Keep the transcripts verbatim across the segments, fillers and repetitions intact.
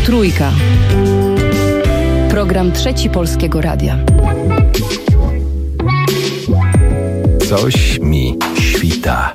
Trójka. Program Trzeci Polskiego Radia. Coś mi świta.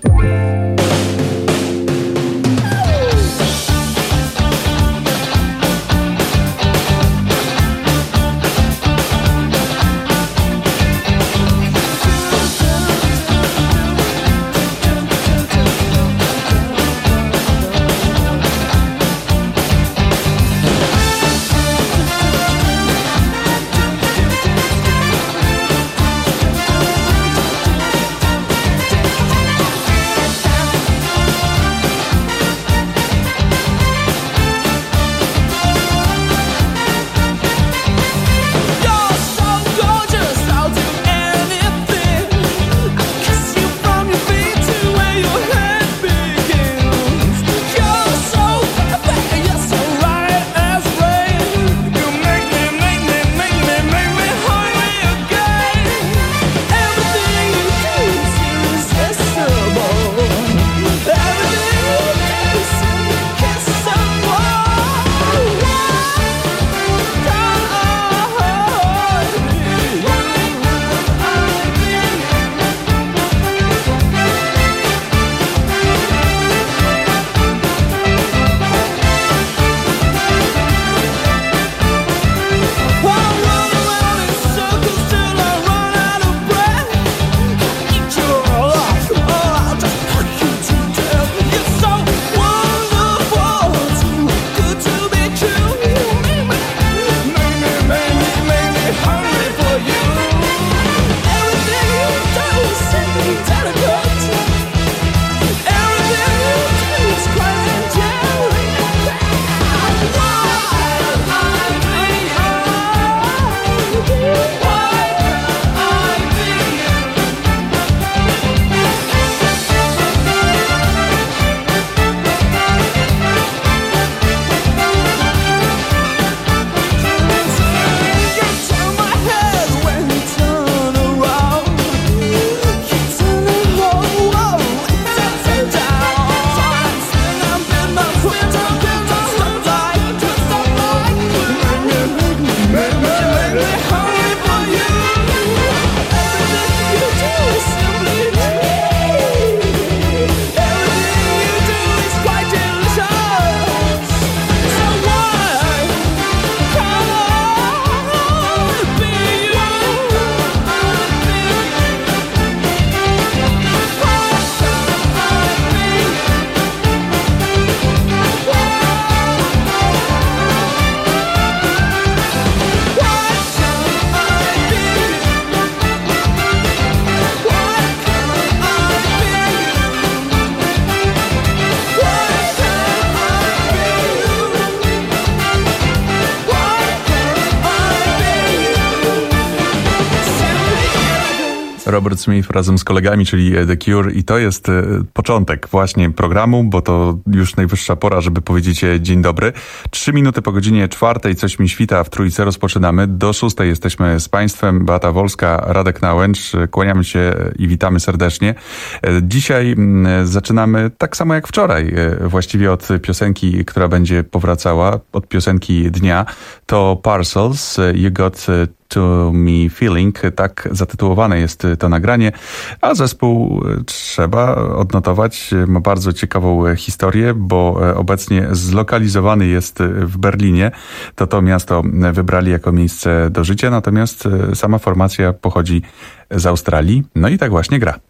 Robert Smith razem z kolegami, czyli The Cure, i to jest początek właśnie programu, bo to już najwyższa pora, żeby powiedzieć dzień dobry. Trzy minuty po godzinie czwartej, coś mi świta, w Trójce rozpoczynamy. Do szóstej jesteśmy z Państwem. Beata Wolska, Radek Nałęcz. Kłaniamy się i witamy serdecznie. Dzisiaj zaczynamy tak samo jak wczoraj, właściwie od piosenki, która będzie powracała, od piosenki dnia. To Parcels, You Got To Me Feeling, tak zatytułowane jest to nagranie, a zespół, trzeba odnotować, ma bardzo ciekawą historię, bo obecnie zlokalizowany jest w Berlinie. To to miasto wybrali jako miejsce do życia, natomiast sama formacja pochodzi z Australii. No i tak właśnie gra.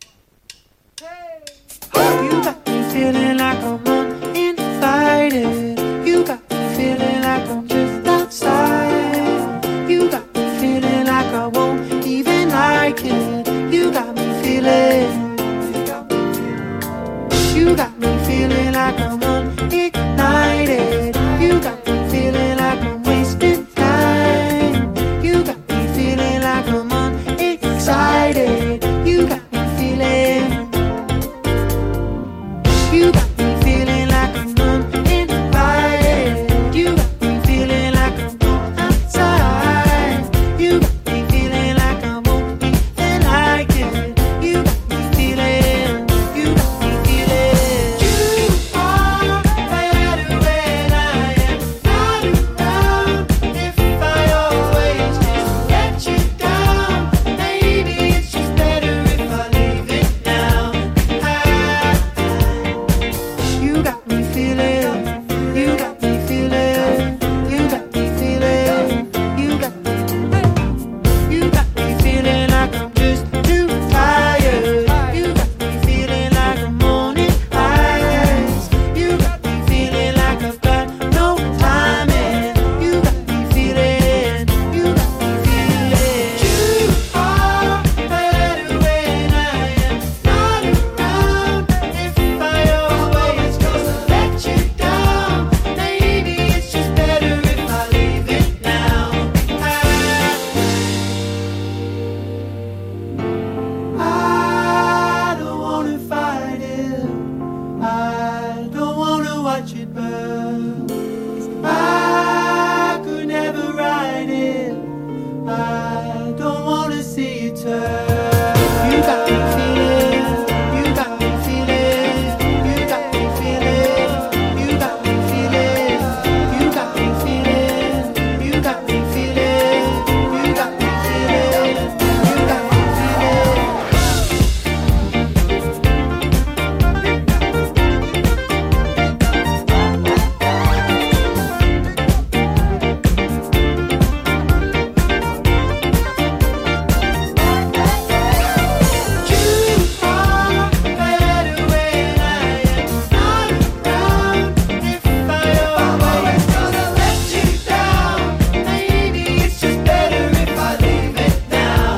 You got me feeling like I'm unignited. You got me feeling like I'm wasting time. You got me feeling like I'm unexcited. You got me You got me feeling, you got me feeling, you got me feeling, you got me, you got me feeling like I'm just too tired. You got me feeling like I'm morning eyes. You got me feeling like I've got no time and you got me feeling, you got me feeling. You are better when I am not around. If I always gonna let you down, maybe it's just better if I leave it now. I, I don't wanna fight it. I don't wanna watch it burn. I could never ride it. I don't wanna see you turn. You got me feeling, you got me feeling, you got me feeling, you got me feeling, you got me feeling, you got me feeling, you got me feeling, you got me feeling. You are better when I am not around. If I always gonna let you down, maybe it's just better if I leave it now.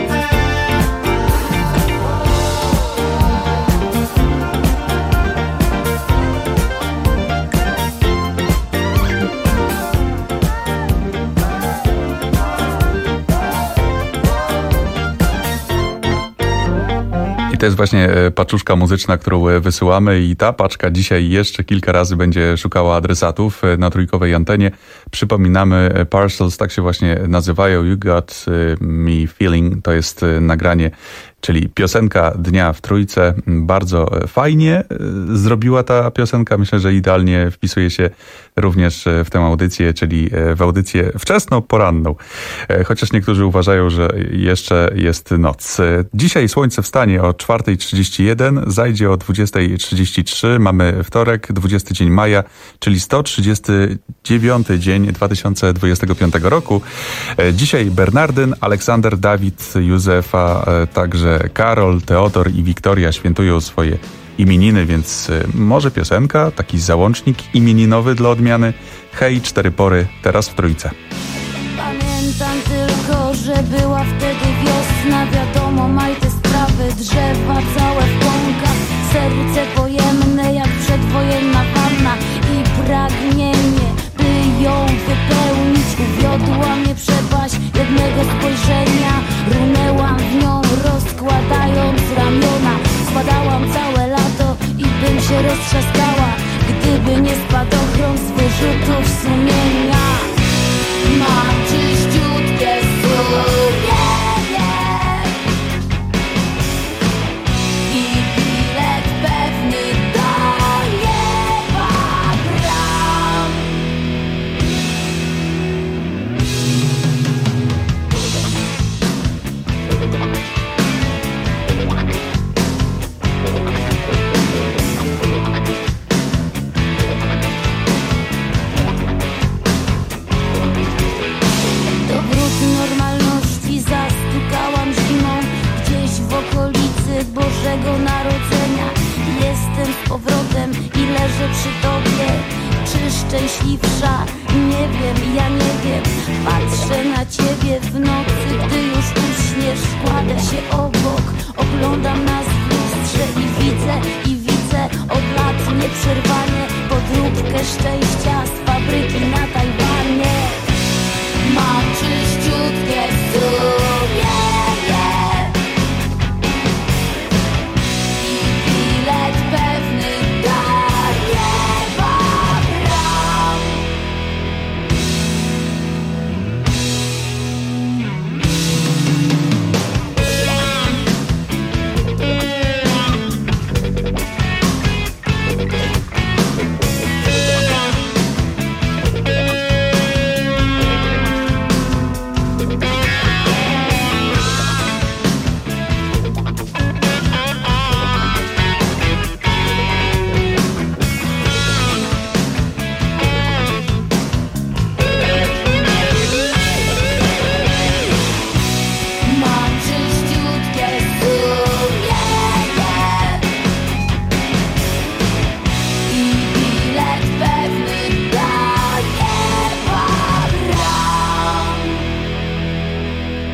I to jest właśnie e, paczuszka muzyczna, którą e, wysyłamy i ta paczka dzisiaj jeszcze kilka razy będzie szukała adresatów e, na trójkowej antenie. Przypominamy, e, Parcels, tak się właśnie nazywają. You Got e, Me Feeling, to jest e, nagranie, czyli piosenka dnia w trójce. Bardzo e, fajnie e, zrobiła ta piosenka. Myślę, że idealnie wpisuje się również e, w tę audycję, czyli e, w audycję wczesno-poranną. E, Chociaż niektórzy uważają, że jeszcze jest noc. E, Dzisiaj słońce wstanie o czwarta trzydzieści jeden, zajdzie o dwudziesta trzydzieści trzy. Mamy wtorek, dwudziesty dzień maja, czyli sto trzydziesty dziewiąty dzień dwa tysiące dwudziestego piątego roku. E, Dzisiaj Bernardyn, Aleksander, Dawid, Józefa, e, także Karol, Teodor i Wiktoria świętują swoje imieniny, więc e, może piosenka, taki załącznik imieninowy dla odmiany. Hej, cztery pory, teraz w trójce. Pamiętam tylko, że była wtedy wiosna. Wiadomo, maj te sprawy, drzewa całe w łąkach. Serce pojemne jak przedwojenna wanna i pragnienie, by ją wypełnić. Uwiodła mnie przepaść jednego spojrzenia. Runęłam w nią, rozkładając ramiona. Spadałam całe lato i bym się roztrzaskała, gdyby nie spadochron z wyrzutów sumienia. Mam czyściutkie sumienie i bilet pewny do nieba gram. Do wrót normalności zastukałam zimą gdzieś w okolicy Bożego Narodzenia. Jestem z powrotem i leżę przy tobie. Czy szczęśliwsza? Nie wiem, ja nie wiem. Patrzę na ciebie w nocy, gdy już uśniesz. Kładę się obok, oglądam nas w lustrze i widzę, i widzę od lat nieprzerwanie podróbkę szczęścia z fabryki na Tajwanie. Mam czyściutkie sumienie i bilet pewny do nieba gram.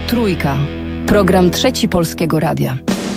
Trójka. Program Trzeci Polskiego Radia.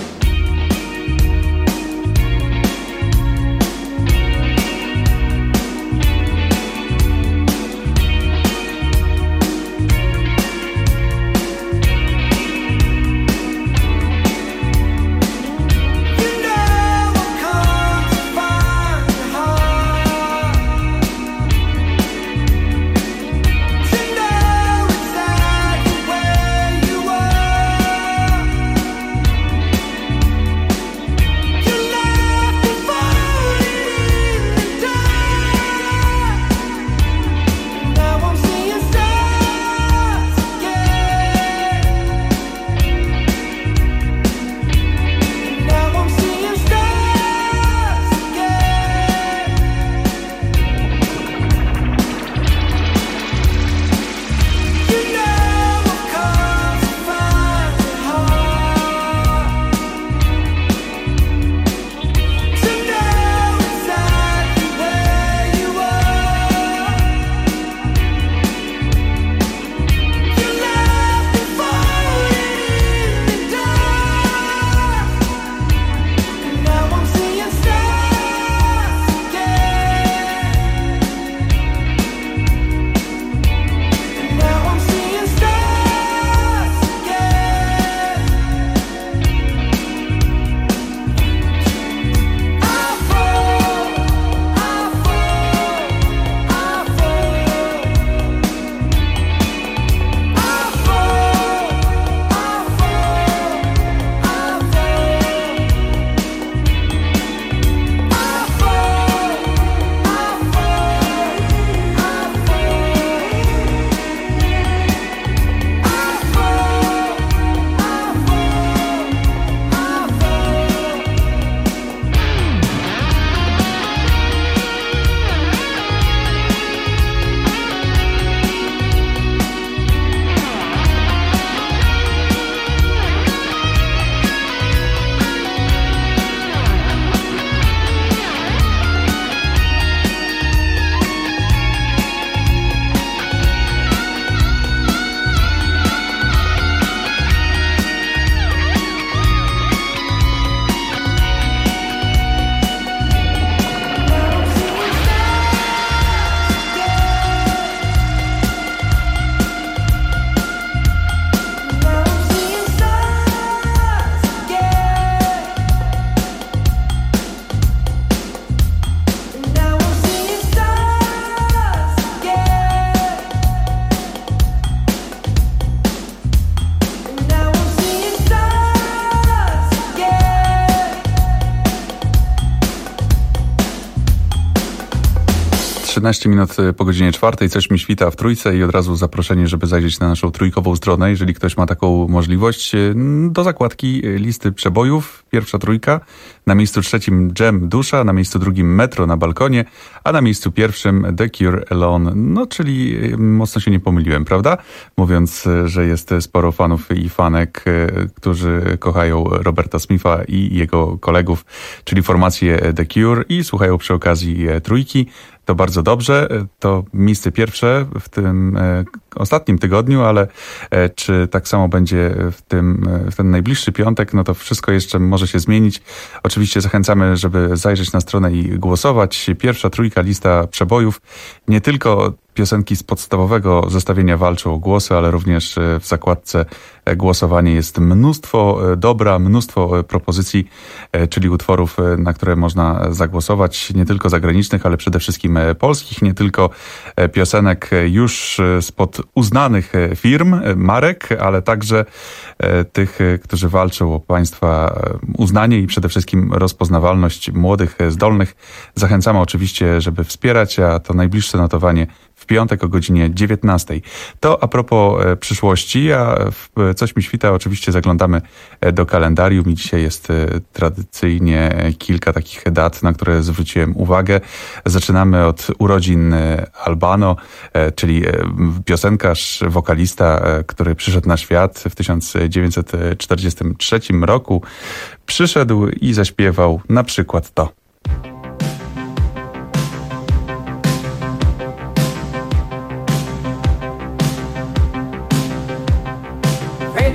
trzynaście minut po godzinie czwartej, coś mi świta w Trójce i od razu zaproszenie, żeby zajrzeć na naszą trójkową stronę, jeżeli ktoś ma taką możliwość, do zakładki listy przebojów. Pierwsza trójka, na miejscu trzecim Jam Dusza, na miejscu drugim Metro na balkonie, a na miejscu pierwszym The Cure Alone. No, czyli mocno się nie pomyliłem, prawda? Mówiąc, że jest sporo fanów i fanek, którzy kochają Roberta Smitha i jego kolegów, czyli formację The Cure i słuchają przy okazji trójki. To bardzo dobrze. To miejsce pierwsze w tym e, ostatnim tygodniu, ale e, czy tak samo będzie w tym e, w ten najbliższy piątek, no to wszystko jeszcze może się zmienić. Oczywiście zachęcamy, żeby zajrzeć na stronę i głosować. Pierwsza trójka, lista przebojów. Nie tylko piosenki z podstawowego zestawienia walczą o głosy, ale również w zakładce głosowanie jest mnóstwo dobra, mnóstwo propozycji, czyli utworów, na które można zagłosować, nie tylko zagranicznych, ale przede wszystkim polskich, nie tylko piosenek już spod uznanych firm, marek, ale także tych, którzy walczą o państwa uznanie i przede wszystkim rozpoznawalność młodych, zdolnych. Zachęcamy oczywiście, żeby wspierać, a to najbliższe notowanie w piątek o godzinie dziewiętnastej. To a propos e, przyszłości, a w Coś mi świta oczywiście zaglądamy do kalendarium i dzisiaj jest e, tradycyjnie kilka takich dat, na które zwróciłem uwagę. Zaczynamy od urodzin Albano, e, czyli e, piosenkarz, wokalista, e, który przyszedł na świat w tysiąc dziewięćset czterdziestym trzecim roku. Przyszedł i zaśpiewał na przykład to. Hey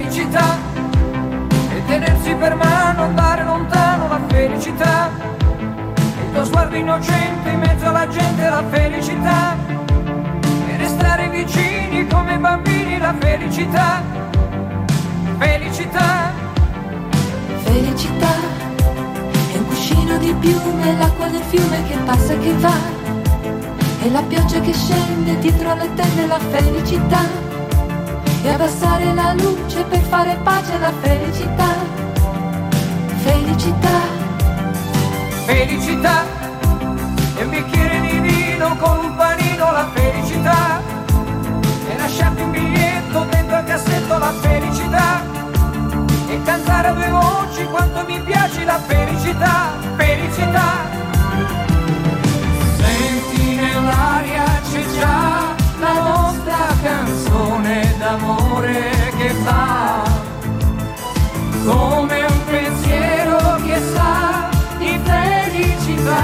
la felicità e restare vicini come bambini, la felicità, felicità. Felicità è un cuscino di piume, l'acqua del fiume che passa e che va, e la pioggia che scende dietro le tende, la felicità, e abbassare la luce per fare pace alla felicità, felicità, felicità, e un bicchiere di vino con un panino, la felicità, e lasciarti un biglietto dentro al cassetto, la felicità, e cantare a due voci quanto mi piace la felicità, felicità. Senti nell'aria c'è già la nostra canzone d'amore che fa come un pensiero che sa di felicità.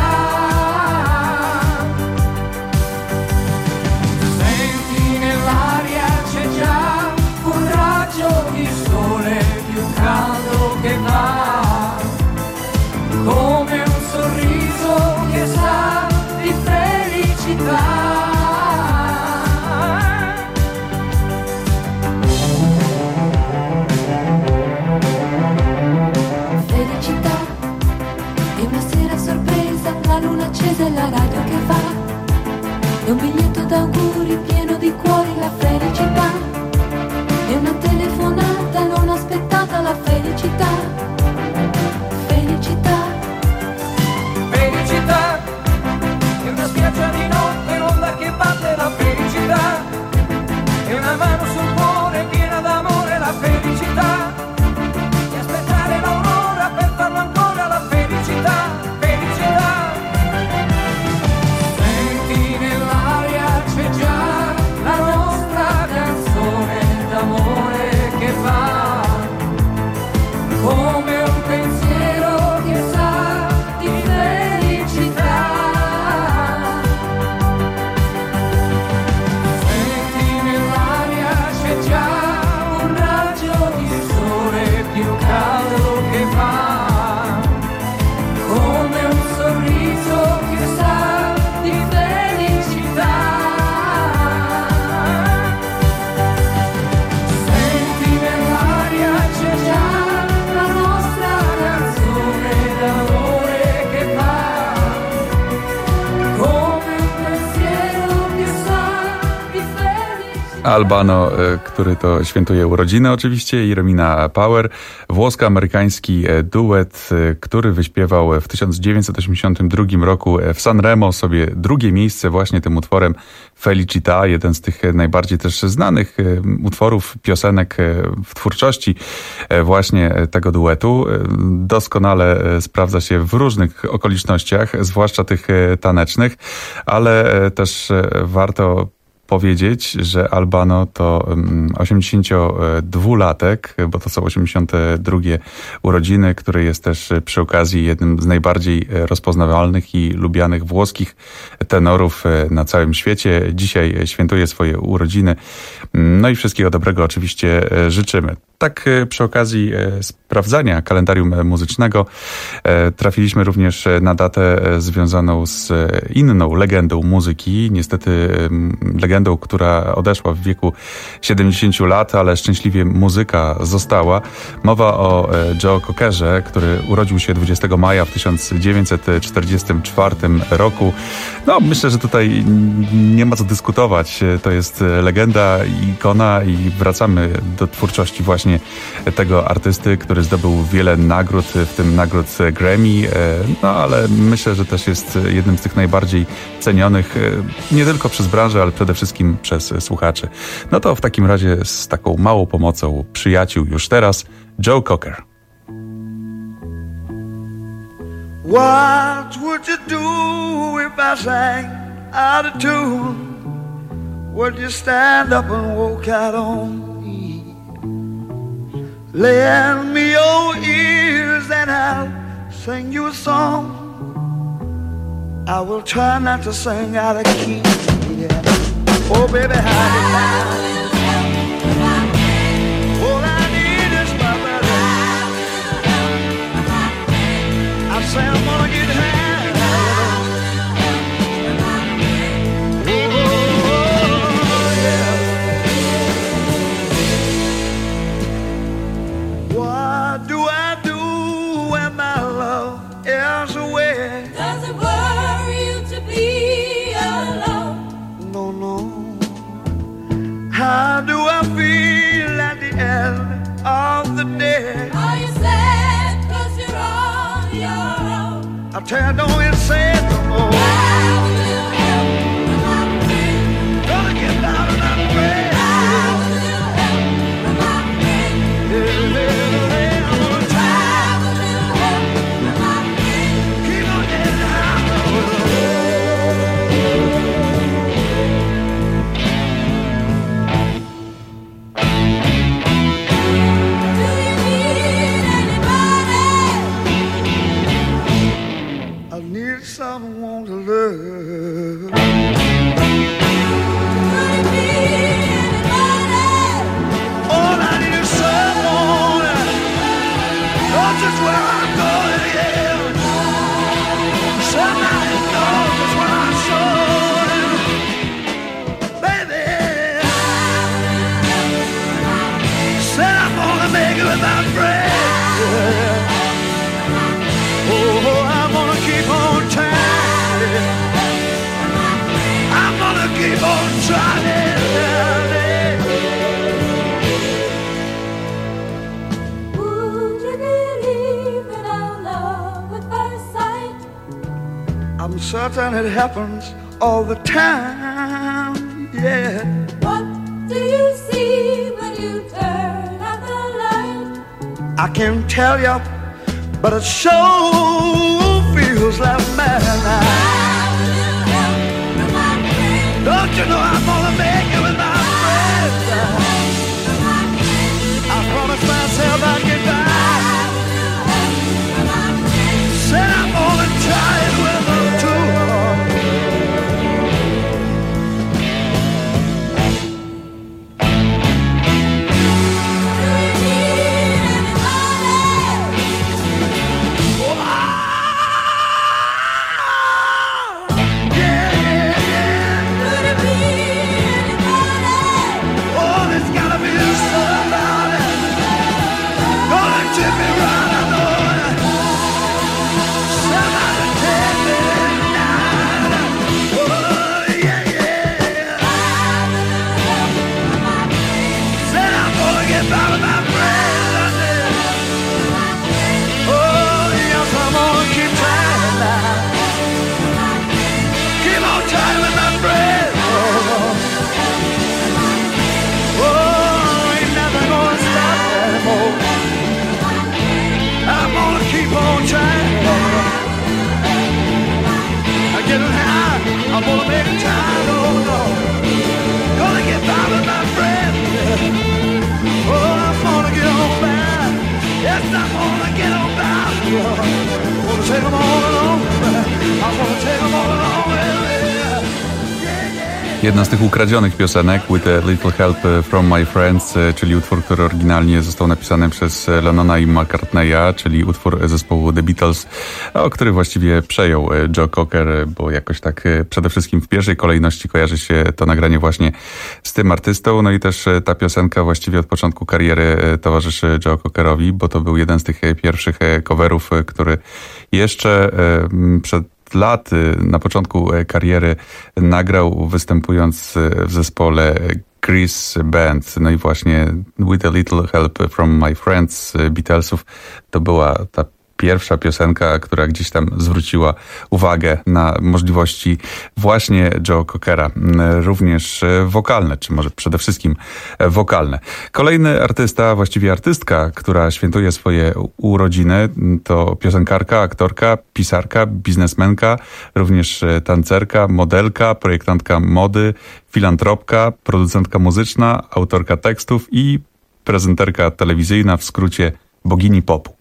Senti nell'aria c'è già un raggio di sole più caldo che va come un sorriso che sa di felicità. Accesa la radio che va, e un biglietto d'auguri pieno di cuori, la felicità, e una telefonata non aspettata, la felicità, felicità, felicità, e una spiaggia di notte, l'onda che batte, la felicità, e una mano sul cuore piena d'amore, la felicità, e aspettare l'aurora per farlo ancora, la felicità, felicità. C'è già la nostra canzone d'amore che va come un pensiero che sa di felicità. Senti nell'aria c'è già un raggio di sole più caldo che va come un sorriso che sa di felicità. Albano, który to świętuje urodziny oczywiście, i Romina Power, włosko-amerykański duet, który wyśpiewał w tysiąc dziewięćset osiemdziesiątym drugim roku w Sanremo sobie drugie miejsce właśnie tym utworem Felicità, jeden z tych najbardziej też znanych utworów, piosenek w twórczości właśnie tego duetu. Doskonale sprawdza się w różnych okolicznościach, zwłaszcza tych tanecznych, ale też warto powiedzieć, że Albano to osiemdziesięciodwulatek, bo to są osiemdziesiąte drugie urodziny, który jest też przy okazji jednym z najbardziej rozpoznawalnych i lubianych włoskich tenorów na całym świecie. Dzisiaj świętuje swoje urodziny. No i wszystkiego dobrego oczywiście życzymy. Tak przy okazji sprawdzania kalendarium muzycznego trafiliśmy również na datę związaną z inną legendą muzyki. Niestety legendą, która odeszła w wieku siedemdziesięciu lat, ale szczęśliwie muzyka została. Mowa o Joe Cockerze, który urodził się dwudziestego maja w tysiąc dziewięćset czterdziestym czwartym roku. No, myślę, że tutaj nie ma co dyskutować. To jest legenda, ikona i wracamy do twórczości właśnie tego artysty, który zdobył wiele nagród, w tym nagród Grammy, no ale myślę, że też jest jednym z tych najbardziej cenionych, nie tylko przez branżę, ale przede wszystkim przez słuchaczy. No to w takim razie z taką małą pomocą przyjaciół już teraz Joe Cocker. What would you do if I sang out of tune? Would you stand up and walk out on me? Lend me your ears and I'll sing you a song. I will try not to sing out of key. Yeah. Oh baby, how do you all I need is my brother. I say I'm gonna get high. tell you, don't even say it no more. Gonna get down and I'm afraid. Someone to love. All I need is someone knows just where I'm going, yeah. Somebody knows just where I'm going, baby. Said I'm gonna make it with my friends. Oh, I'm gonna keep on trying. I'm gonna keep on trying. Would you believe in our love at first sight? I'm certain it happens all the time, yeah. What do you see when you turn out the light? I can't tell you, but it sure feels like madness. Don't you know I'm gonna make it with my friends? I promised myself I'd get back. Said I'm gonna try it with them too. I'm gonna make a time, oh no. Gonna get by with my friends. Oh, I'm gonna get on back. Yes, I'm gonna get on back. I'm gonna take them all along. I'm gonna take them all along with me. Jedna z tych ukradzionych piosenek, With a Little Help from My Friends, czyli utwór, który oryginalnie został napisany przez Lennona i McCartneya, czyli utwór zespołu The Beatles, o który właściwie przejął Joe Cocker, bo jakoś tak przede wszystkim w pierwszej kolejności kojarzy się to nagranie właśnie z tym artystą. No i też ta piosenka właściwie od początku kariery towarzyszy Joe Cockerowi, bo to był jeden z tych pierwszych coverów, który jeszcze przed lat, na początku kariery nagrał, występując w zespole Chris Band. No i właśnie With a Little Help from My Friends Beatlesów to była ta pierwsza piosenka, która gdzieś tam zwróciła uwagę na możliwości właśnie Joe Cockera, również wokalne, czy może przede wszystkim wokalne. Kolejny artysta, właściwie artystka, która świętuje swoje urodziny, to piosenkarka, aktorka, pisarka, biznesmenka, również tancerka, modelka, projektantka mody, filantropka, producentka muzyczna, autorka tekstów i prezenterka telewizyjna, w skrócie bogini popu.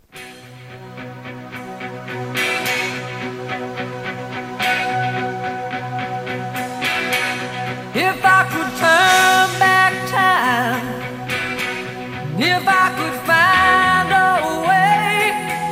If I could turn back time, if I could find a way,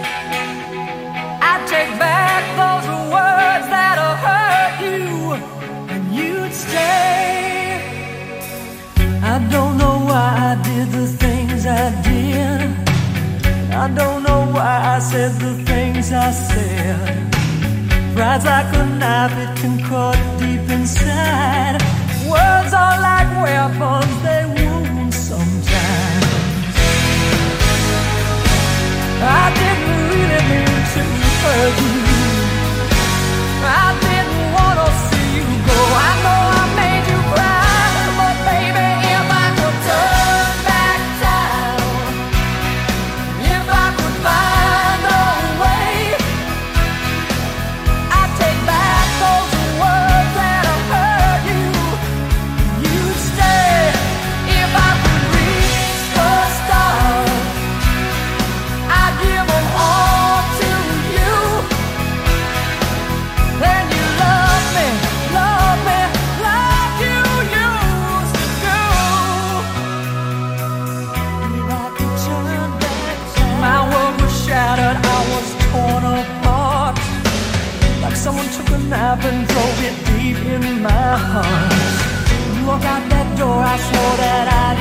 I'd take back those words that'll hurt you, and you'd stay. I don't know why I did the things I did. I don't know why I said the things I said. Pride's like a knife, it can cut deep inside. Words are like weapons, they wound sometimes. I didn't really mean to hurt you.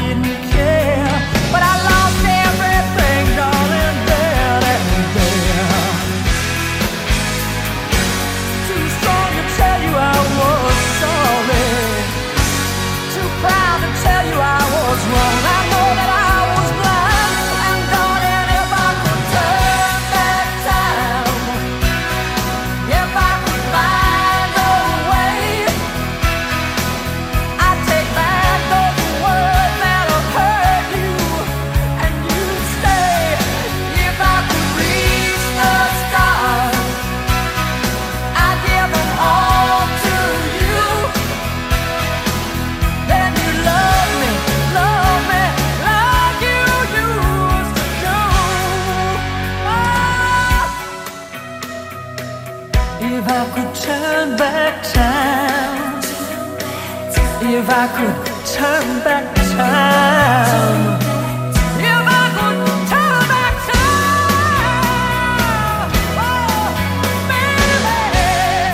didn't care, but I lost everything, darling, there and there. Too strong to tell you I was sorry, too proud to tell you I was wrong. I know that I was blind, and darling, if I could turn back time, if I could find a way, I'd take back those words that have hurt you, and you'd stay. If I could reach the stars, I'd give them all to you. Then you love me, love me like you used to do. Ah. If I could turn back time, if I could turn back time, if I could turn back time, oh, baby.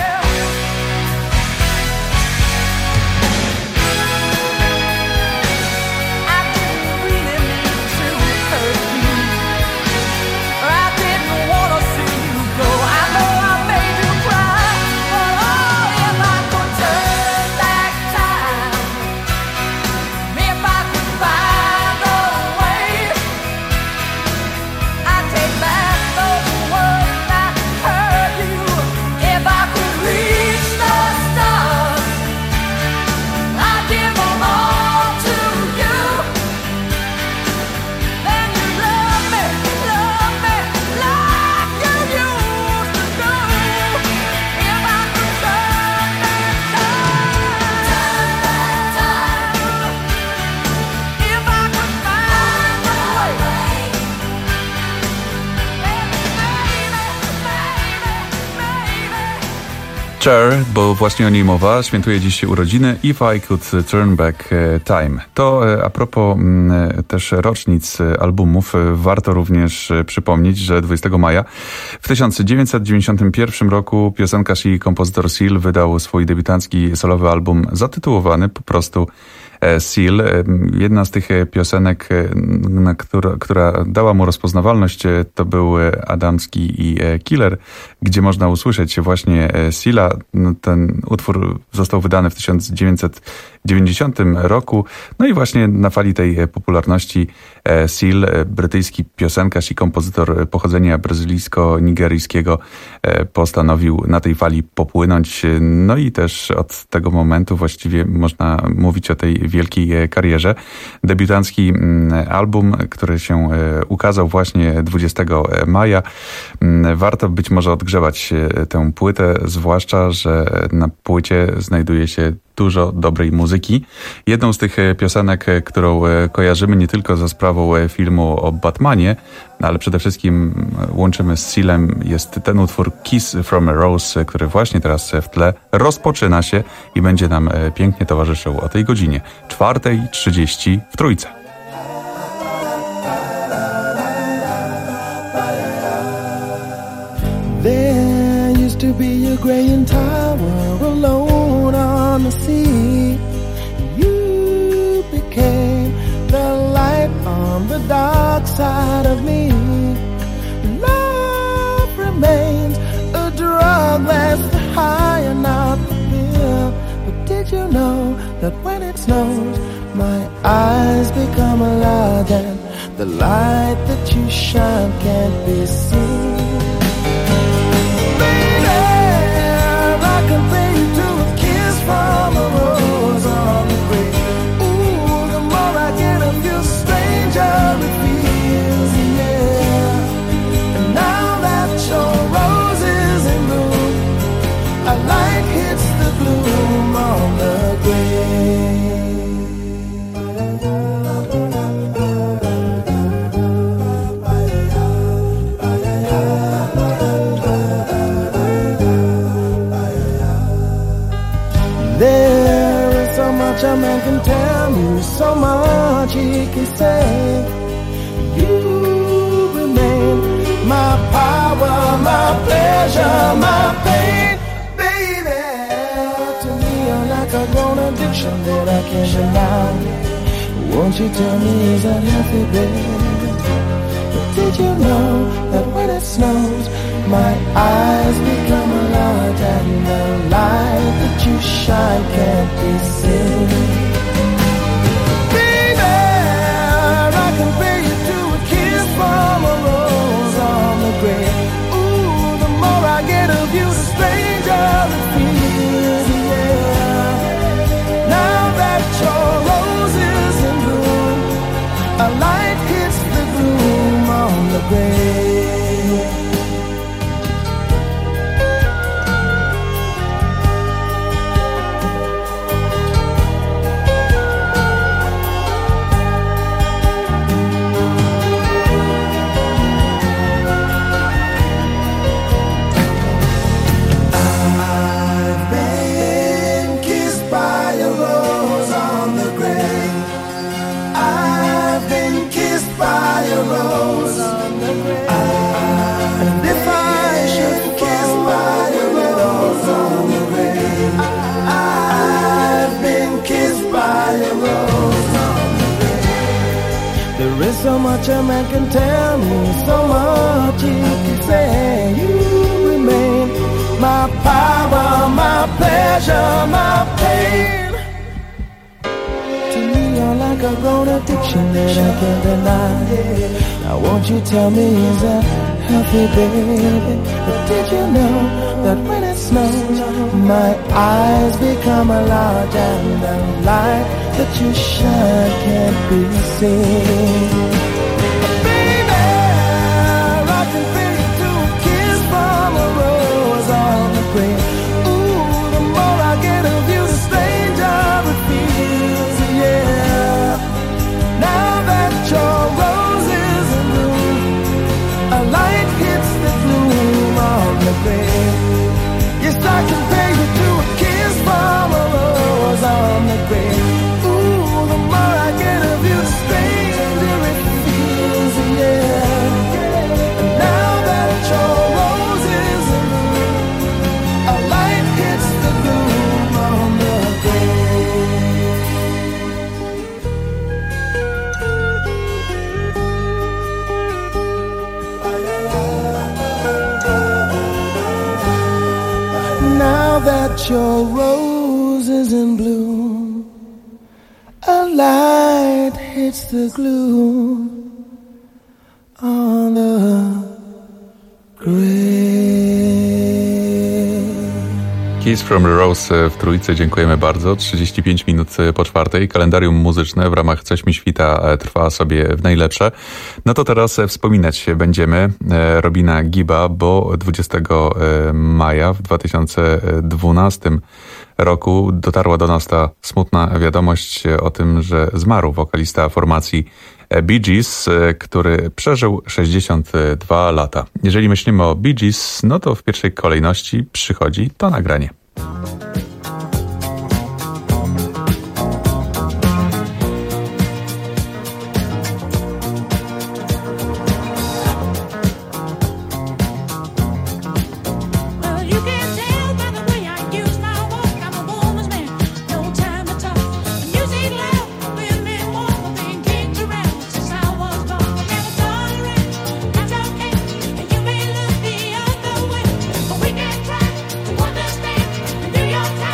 I didn't really mean to hurt you, I didn't want to see you go. I know I made you cry, but oh, if I could turn back time, if I could find a way, I'd take back those words that hurt you. If I could reach the stars, I'd give them all to you. Then you love me, love me like you used to do. If I could turn back time, if I could find a way, Cher, bo właśnie o niej mowa, świętuje dziś urodziny If I Could Turn Back Time. To e, a propos m, też rocznic e, albumów, e, warto również e, przypomnieć, że dwudziestego maja w tysiąc dziewięćset dziewięćdziesiątym pierwszym roku piosenkarz i kompozytor Seal wydał swój debiutancki solowy album zatytułowany po prostu e, Seal. E, Jedna z tych e, piosenek, e, na która, która dała mu rozpoznawalność, e, to był e, Adamski i e, Killer, gdzie można usłyszeć właśnie e, Seala. No, ten utwór został wydany w tysiąc dziewięćset dziewięćdziesiątym roku. No i właśnie na fali tej e, popularności e, Seal, e, brytyjski piosenkarz i kompozytor e, pochodzenia brazylijsko-nigeryjskiego, e, postanowił na tej fali popłynąć. No i też od tego momentu właściwie można mówić o tej wielkiej e, karierze. Debiutancki m, album, który się e, ukazał właśnie dwudziestego maja. M, Warto być może odgrzewać e, tę płytę, zwłaszcza że na płycie znajduje się dużo dobrej muzyki. Jedną z tych e, piosenek, e, którą e, kojarzymy nie tylko za sprawą e, filmu o Batmanie, ale przede wszystkim e, łączymy z Sealem, jest ten utwór Kiss from a Rose, e, który właśnie teraz e, w tle rozpoczyna się i będzie nam e, pięknie towarzyszył o tej godzinie czwartej trzydzieści w Trójce. There used to be a graying tower alone on the sea. You became the light on the dark side of me. Love remains a drug that's high enough to feel. But did you know that when it snows, my eyes become alive and the light that you shine can't be seen? I can pay you to a kiss from a rose on the grave. Ooh, the more I get of you, stranger it feels, yeah. And now that your rose is in bloom, a light hits the gloom on the grave. There is so much a man can tell you, so much he can say. You remain my power, my pleasure, my pain, baby. To me you're like a grown addiction that I can't deny. Won't you tell me, is that healthy, baby? But did you know that when it snows, my eyes become large and the light that you shine can't be seen? Baby, I compare you to a kiss from a rose on the grave. Ooh, the more I get of you, the stranger it feels, yeah. Now that your rose is in bloom, a light hits the gloom on the grave. There is so much a man can tell me, so much he can say. You remain my power, my pleasure, my pain. To me you're like a grown addiction that I can't deny. Now won't you tell me, is that healthy, baby? But did you know that when it snows, my eyes become a large and the light that you shine can't be seen? Baby, I can feel you to a kiss from a rose on the grave. Ooh, the more I get of you, the stranger it feels, yeah. Now that your rose is in bloom, a light hits the gloom on the grave. Yes, I can pay you to a kiss from a rose on the grave. Ooh, the more I get of you, the stranger it feels, yeah. And now that your rose is in bloom, a light hits the gloom on the grave. Now that your rose is in bloom, a light hits the gloom on the grave. Kiss from the Rose w Trójce, dziękujemy bardzo. trzydzieści pięć minut po czwartej. Kalendarium muzyczne w ramach Coś mi świta trwa sobie w najlepsze. No to teraz wspominać będziemy Robina Giba, bo dwudziestego maja w dwa tysiące dwunastym roku dotarła do nas ta smutna wiadomość o tym, że zmarł wokalista formacji Bee Gees, który przeżył sześćdziesiąt dwa lata. Jeżeli myślimy o Bee Gees, no to w pierwszej kolejności przychodzi to nagranie. Your time.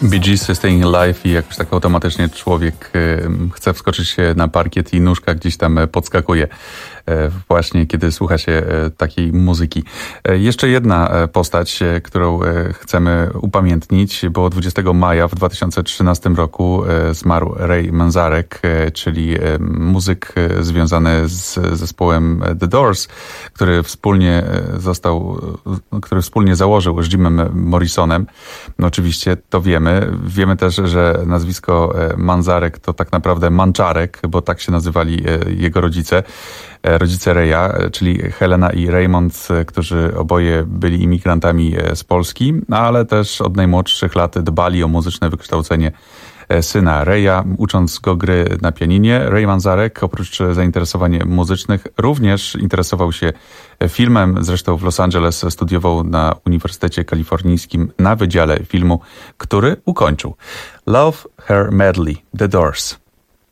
Bee Gees, Staying Alive i jakoś tak automatycznie człowiek chce wskoczyć na parkiet i nóżka gdzieś tam podskakuje właśnie, kiedy słucha się takiej muzyki. Jeszcze jedna postać, którą chcemy upamiętnić, bo dwudziestego maja w dwa tysiące trzynastym roku zmarł Ray Manzarek, czyli muzyk związany z zespołem The Doors, który wspólnie został, który wspólnie założył z Jimem Morrisonem. No oczywiście to wiemy. Wiemy też, że nazwisko Manzarek to tak naprawdę Manczarek, bo tak się nazywali jego rodzice. Rodzice Raya, czyli Helena i Raymond, którzy oboje byli imigrantami z Polski, ale też od najmłodszych lat dbali o muzyczne wykształcenie syna Raya, ucząc go gry na pianinie. Ray Manzarek, oprócz zainteresowań muzycznych, również interesował się filmem. Zresztą w Los Angeles studiował na Uniwersytecie Kalifornijskim na Wydziale Filmu, który ukończył. Love Her Madly, The Doors.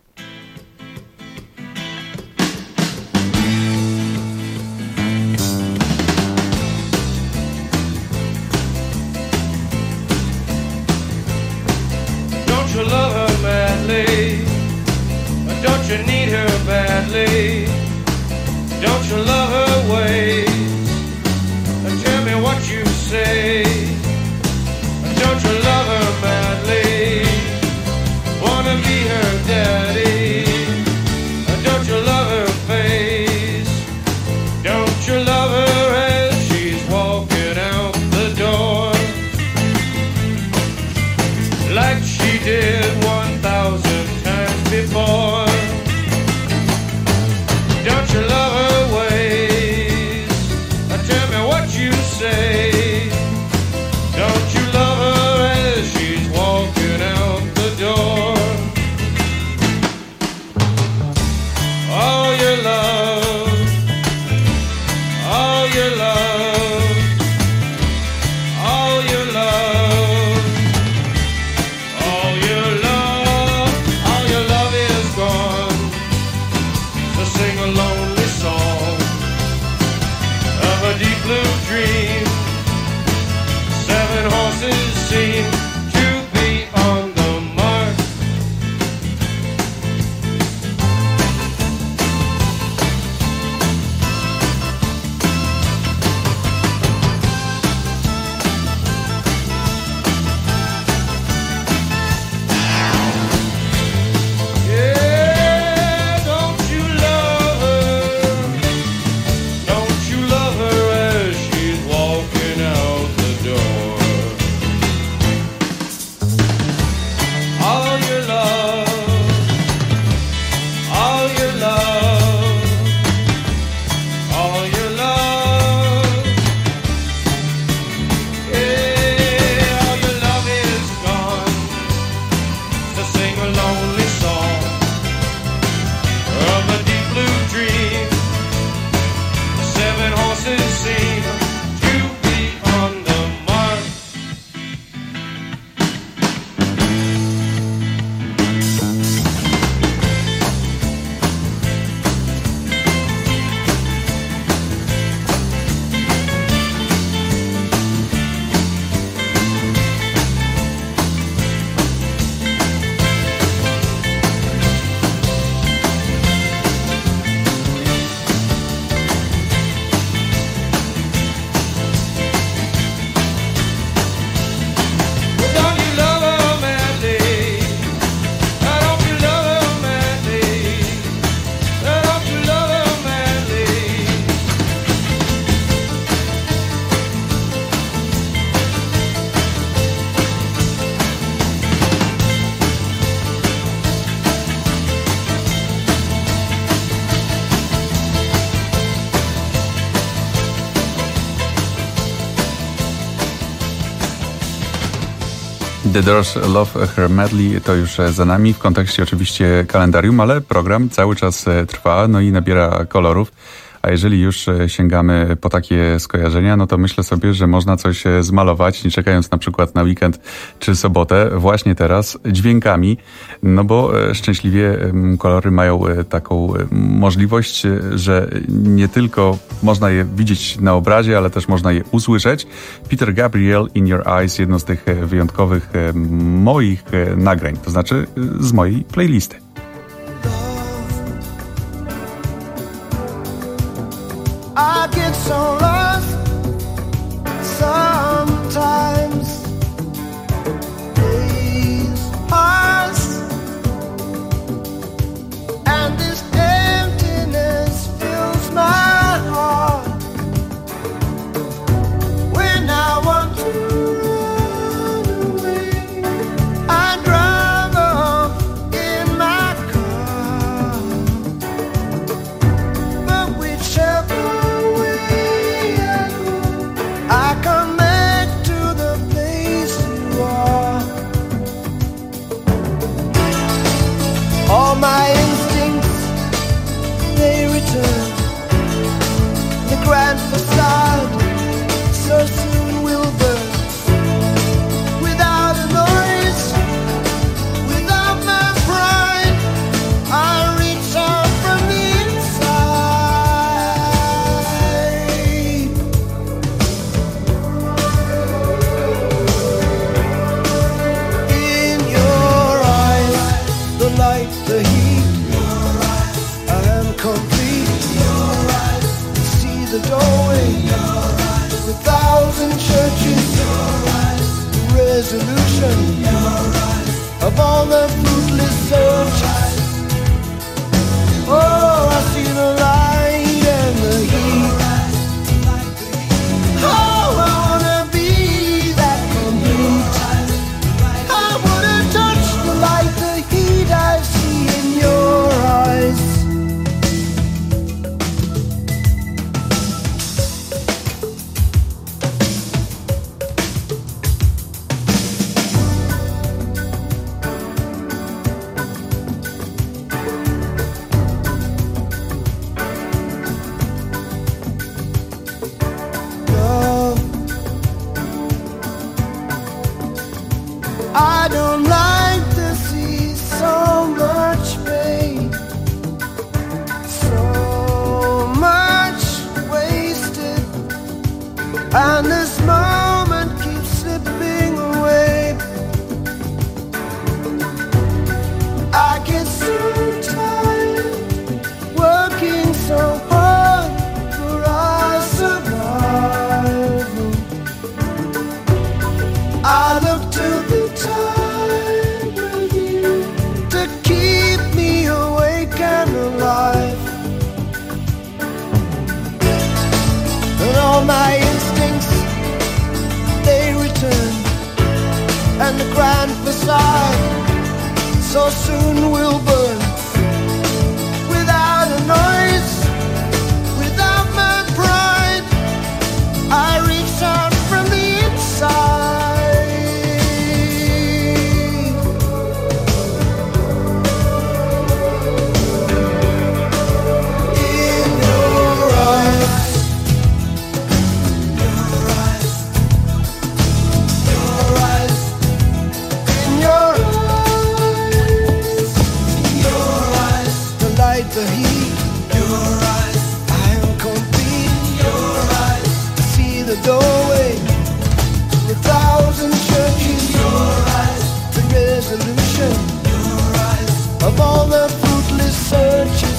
Love her madly, don't you need her badly? Don't you love her ways? Tell me what you say. Don't you love her madly? Wanna be her daddy? Don't you love her face? Don't you love her as she's walking out the door? Like she did one thousand times before. Don't you love her ways? Tell me what you say. Don't you love her as she's walking out the door? All your love, all your love, all your love, all your love, all your love is gone. So sing a lonely song of a deep blue dream. Seven horses seem to be on the mark. Yeah, don't you love her? Don't you love her as she's walking out the door? All your love, all your love, all your love. Yeah, all your love is gone. To sing a lonely song of a deep blue dream. The seven horses seem to be on the mark. Don't you love her madly? Don't you love her madly? Don't you love her madly? The Doors, Love Her Madly to już za nami w kontekście oczywiście kalendarium, ale program cały czas trwa, no i nabiera kolorów. A jeżeli już sięgamy po takie skojarzenia, no to myślę sobie, że można coś zmalować, nie czekając na przykład na weekend czy sobotę, właśnie teraz dźwiękami, no bo szczęśliwie kolory mają taką możliwość, że nie tylko można je widzieć na obrazie, ale też można je usłyszeć. Peter Gabriel, In Your Eyes, jedno z tych wyjątkowych moich nagrań, to znaczy z mojej playlisty. I get so lost sometimes. Days pass and this emptiness fills my heart. When I want to run away, I drive off in my car. But whichever I come back to the place you are. All my instincts, they return. The grand facade so soon will burn. Without a noise, without my pride, I reach out from the inside. In your eyes, the light, the heat, I am complete. See the doorway, the thousand churches, the resolution of all the fruitless searches. Oh, I see the light and the heat. Oh, I wanna be that complete. I wanna touch the light, the heat I see in your eyes. Love, I don't like to see so much pain, so much wasted, and this moment keeps slipping away. I get so tired working so hard for our survival. I look to the time with you to keep me awake and alive. And all my instincts, they return. And the grand facade so soon will burn. Without a noise, without my pride, I reach out from the inside. In your eyes, your eyes, your eyes, in your eyes, your eyes, the light, the heat, your eyes, I am complete. Your eyes, see the doorway, the thousand churches, your eyes, the resolution, your eyes, of all the fruitless searches.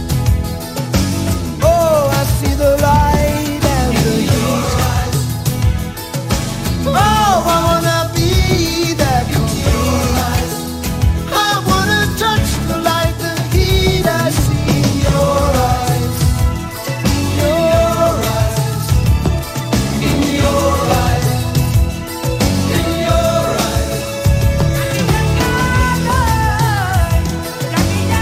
Oh, I see the light and the heat. Oh, I wanna be that complete. I wanna touch the light, the heat I see in your eyes. In your eyes. In your eyes. In your eyes.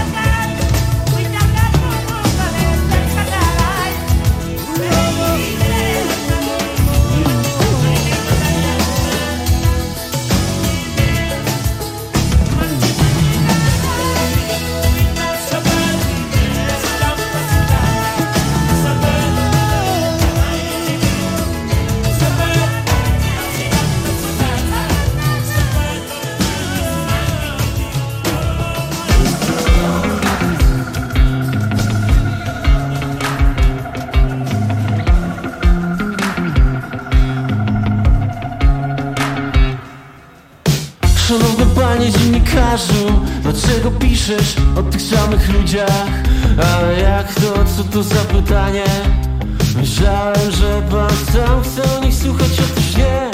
Szanowny panie dziennikarzu, dlaczego piszesz o tych samych ludziach? Ale jak to, co to za pytanie? Myślałem, że pan sam chce o nich słuchać, otóż nie.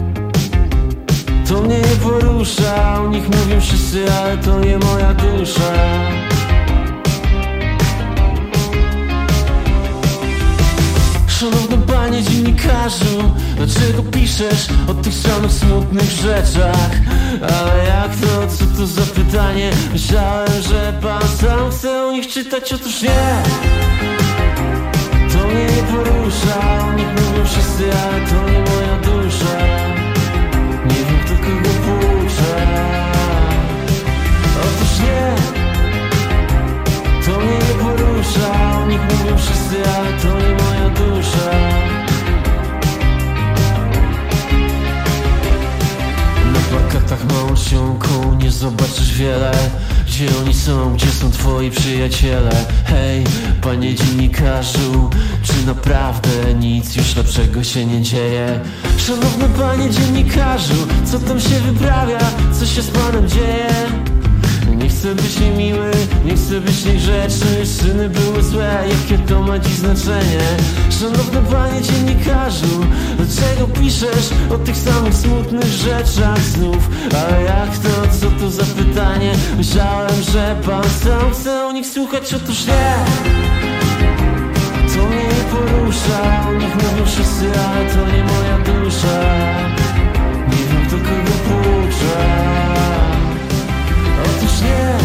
To mnie nie porusza, o nich mówią wszyscy, ale to nie moja dusza. Szanowny panie dziennikarzu, dlaczego piszesz o tych samych smutnych rzeczach? Ale jak to, co to za pytanie? Myślałem, że pan sam chce o nich czytać, otóż nie. To mnie nie porusza, o nich mówią wszyscy, ale to nie moja dusza. Nie wiem, kto kogo poucza. Otóż nie. To mnie nie porusza, o nich mówią wszyscy, ale to nie moja dusza. Na plakatach małą ściągą nie zobaczysz wiele. Gdzie oni są, gdzie są twoi przyjaciele? Hej, panie dziennikarzu, czy naprawdę nic już lepszego się nie dzieje? Szanowny panie dziennikarzu, co tam się wyprawia? Co się z panem dzieje? Nie chcę być niemiły, nie chcę być niegrzeczny. Syny były złe, jakie to ma dziś znaczenie? Szanowny panie dziennikarzu, dlaczego piszesz o tych samych smutnych rzeczach znów? Ale jak to, co to za pytanie? Myślałem, że pan sam chce o nich słuchać, otóż nie. To mnie nie porusza, o nich mówią wszyscy, ale to nie moja dusza. Nie wiem, kto kogo poucza. Otóż nie.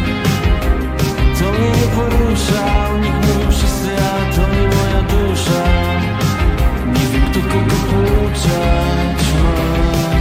To mnie nie porusza, o nich mówią wszyscy, ale to nie moja dusza. Nie wiem, kto kogo pouczać ma.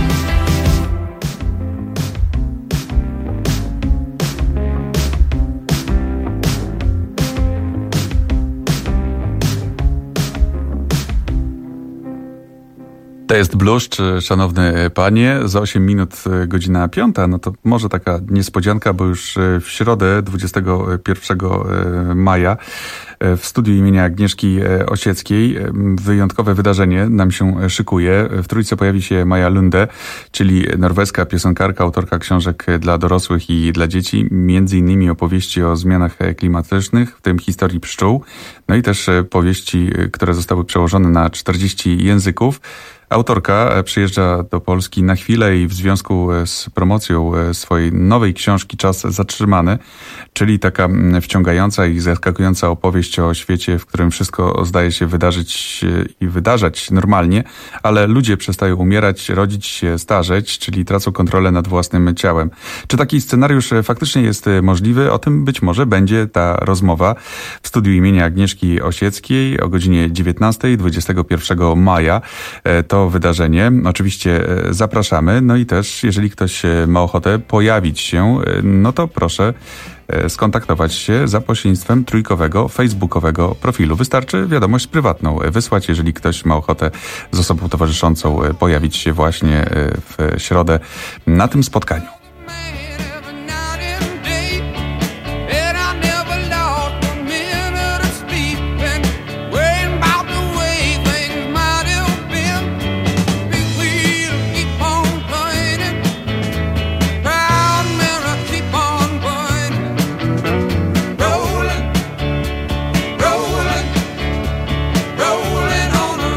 To jest bluszcz, szanowny panie. Za osiem minut godzina piąta. No to może taka niespodzianka, bo już w środę dwudziestego pierwszego maja w studiu imienia Agnieszki Osieckiej wyjątkowe wydarzenie nam się szykuje. W Trójce pojawi się Maja Lunde, czyli norweska piosenkarka, autorka książek dla dorosłych i dla dzieci, między innymi opowieści o zmianach klimatycznych, w tym historii pszczół, no i też powieści, które zostały przełożone na czterdzieści języków. Autorka przyjeżdża do Polski na chwilę i w związku z promocją swojej nowej książki Czas zatrzymany, czyli taka wciągająca i zaskakująca opowieść o świecie, w którym wszystko zdaje się wydarzyć i wydarzać normalnie, ale ludzie przestają umierać, rodzić się, starzeć, czyli tracą kontrolę nad własnym ciałem. Czy taki scenariusz faktycznie jest możliwy? O tym być może będzie ta rozmowa w studiu imienia Agnieszki Osieckiej o godzinie dziewiętnastej dwudziestego pierwszego maja. To wydarzenie. Oczywiście zapraszamy. No i też, jeżeli ktoś ma ochotę pojawić się, no to proszę skontaktować się za pośrednictwem trójkowego, facebookowego profilu. Wystarczy wiadomość prywatną wysłać, jeżeli ktoś ma ochotę z osobą towarzyszącą pojawić się właśnie w środę na tym spotkaniu.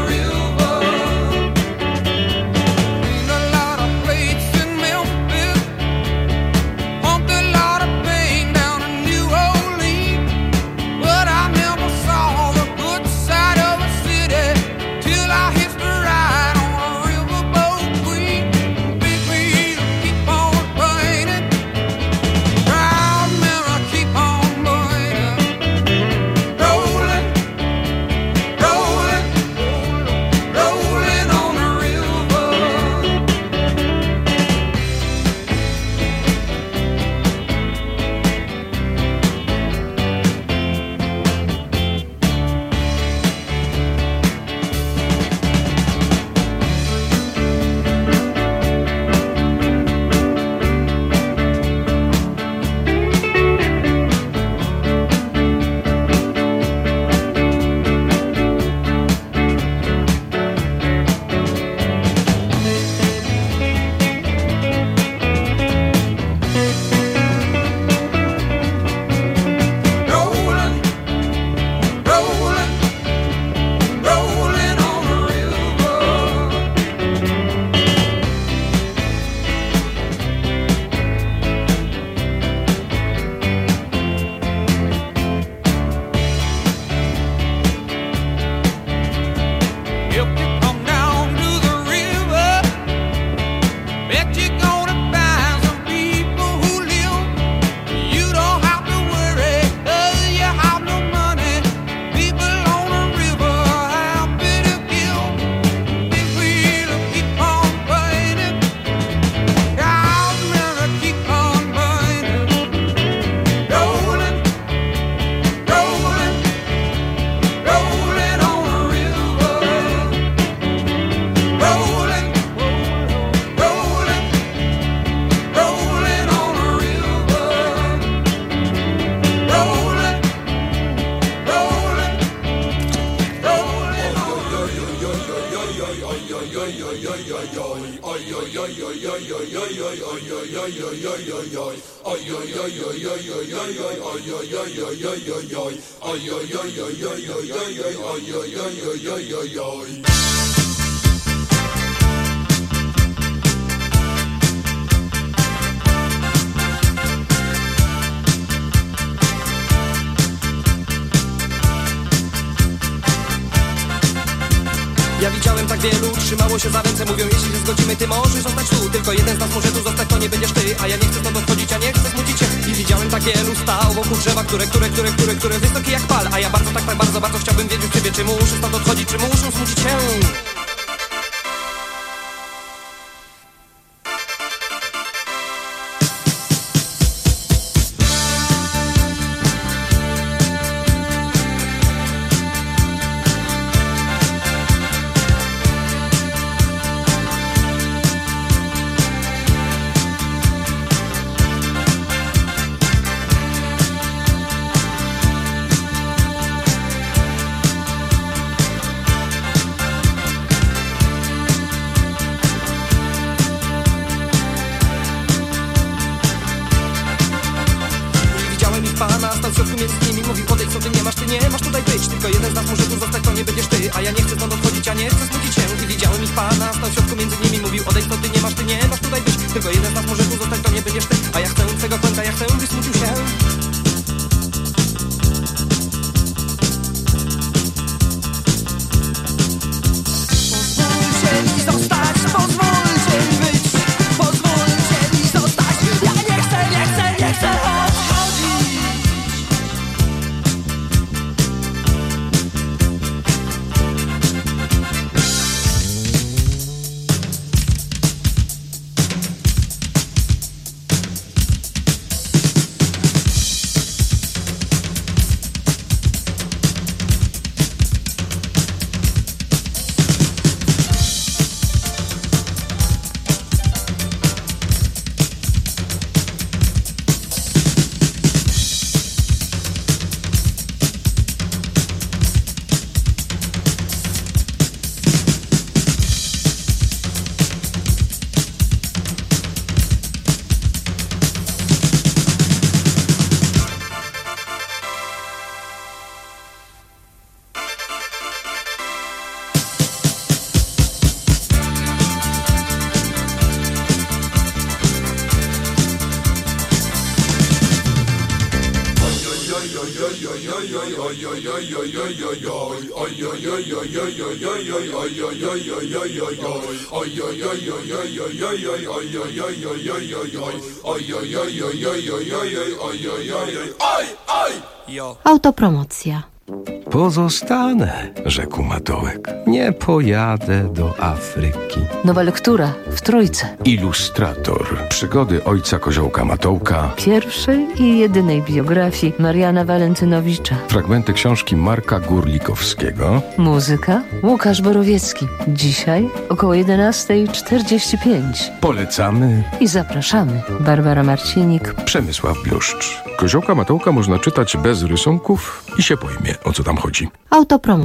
Plates in Memphis Ja widziałem tak wielu, trzymało się za ręce. Mówią, jeśli się zgodzimy, ty możesz zostać tu. Tylko jeden z nas może tu zostać, to nie będziesz ty. A ja nie chcę stąd odchodzić, a nie chcę smucić się. I widziałem tak wielu stał wokół drzewa, które, które, które, które, które wysokie jak pal. A ja bardzo, tak, tak, bardzo, bardzo chciałbym wiedzieć ciebie, czy muszę stąd odchodzić, czy muszę smucić się. Pana stał w środku między nimi, mówił odejdź, co ty nie masz, ty nie masz tutaj być. Tylko jeden z nas może tu zostać, to nie będziesz ty. A ja nie chcę stąd odchodzić, a nie chcę smucić się. I widziałem ich Pana, stał w środku między nimi, mówił odejdź, co ty nie masz, ty nie masz tutaj być. Tylko jeden z nas może tu zostać, to nie będziesz ty. A ja chcę twego końca, ja chcę, byś smucił się. Pozwólcie mi zostać, pozwólcie mi być. Pozwólcie mi zostać, ja nie chcę, nie chcę, nie chcę. Autopromocja. Pozostanę, rzekł Matołek. Nie pojadę do Afryki. Nowa lektura w Trójce. Ilustrator. Przygody ojca Koziołka Matołka. Pierwszej i jedynej biografii Mariana Walentynowicza. Fragmenty książki Marka Górlikowskiego. Muzyka Łukasz Borowiecki. Dzisiaj około jedenasta czterdzieści pięć. Polecamy I zapraszamy. Barbara Marcinik. Przemysław Bluszcz. Koziołka Matołka można czytać bez rysunków i się pojmie, o co tam chodzi. Autopromocja.